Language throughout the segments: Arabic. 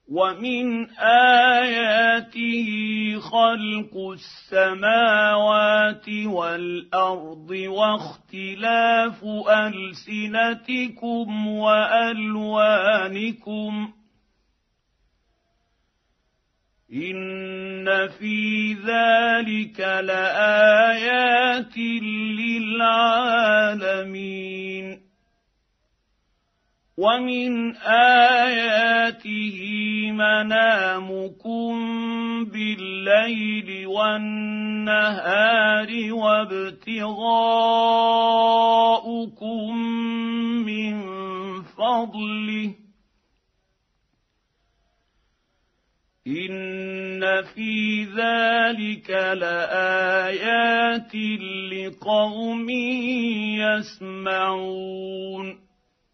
ومن آياته خلق السماوات والأرض واختلاف ألسنتكم وألوانكم إن في ذلك لآيات للعالمين ومن آياته منامكم بالليل والنهار وابتغاؤكم من فضله إن في ذلك لآيات لقوم يسمعون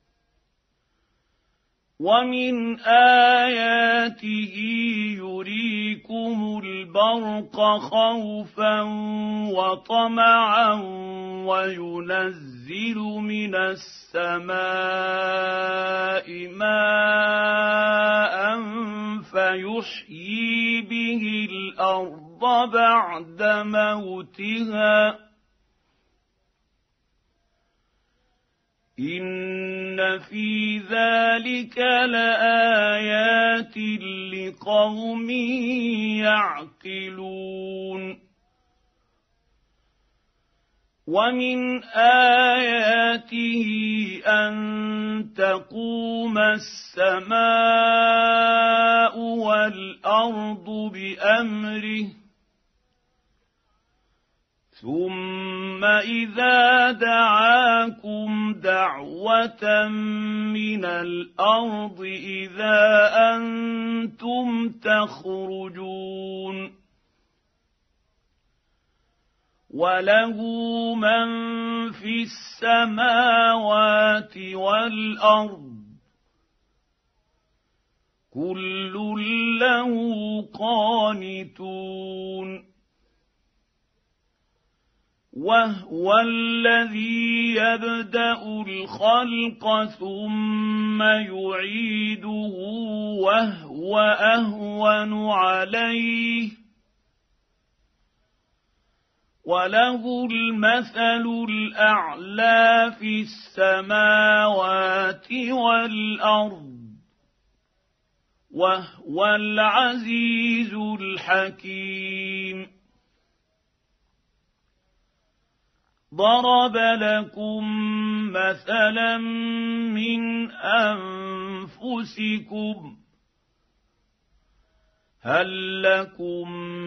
ومن آياته يريكم البرق خوفا وطمعا وينزل من السماء ماء فيحيي به الأرض بعد موتها إن في ذلك لآيات لقوم يعقلون ومن آياته أن تقوم السماء والأرض بأمره ثم إذا دعاكم دعوة من الأرض إذا أنتم تخرجون وله من في السماوات والأرض كل له قانتون وهو الذي يبدأ الخلق ثم يعيده وهو أهون عليه وله المثل الأعلى في السماوات والأرض وهو العزيز الحكيم ضرب لكم مثلا من أنفسكم هل لكم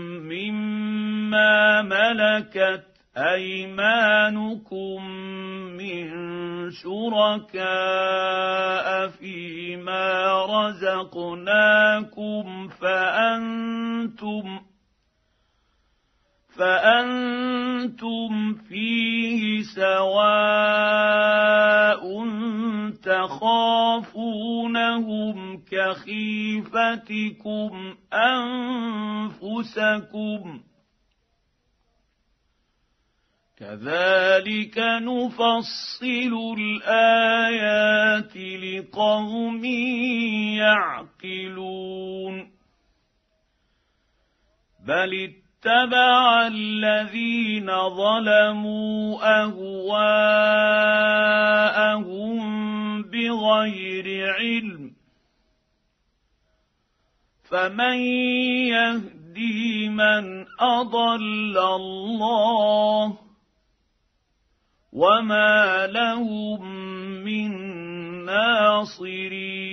مما ملكت أيمانكم من شركاء فيما رزقناكم فأنتم فيه سواء تخافونهم كخيفتكم أنفسكم كذلك نفصل الآيات لقوم يعقلون بل اتبع الذين ظلموا أهواءهم بغير علم فمن يهدي من أضل الله وما لهم من ناصرين